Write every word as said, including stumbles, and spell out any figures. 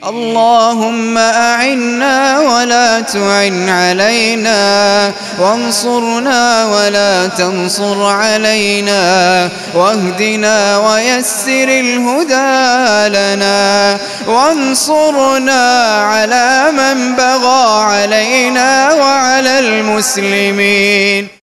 اللهم أعنا ولا تعن علينا، وانصرنا ولا تنصر علينا، واهدنا ويسر الهدى لنا، وانصرنا على من بغى علينا وعلى المسلمين.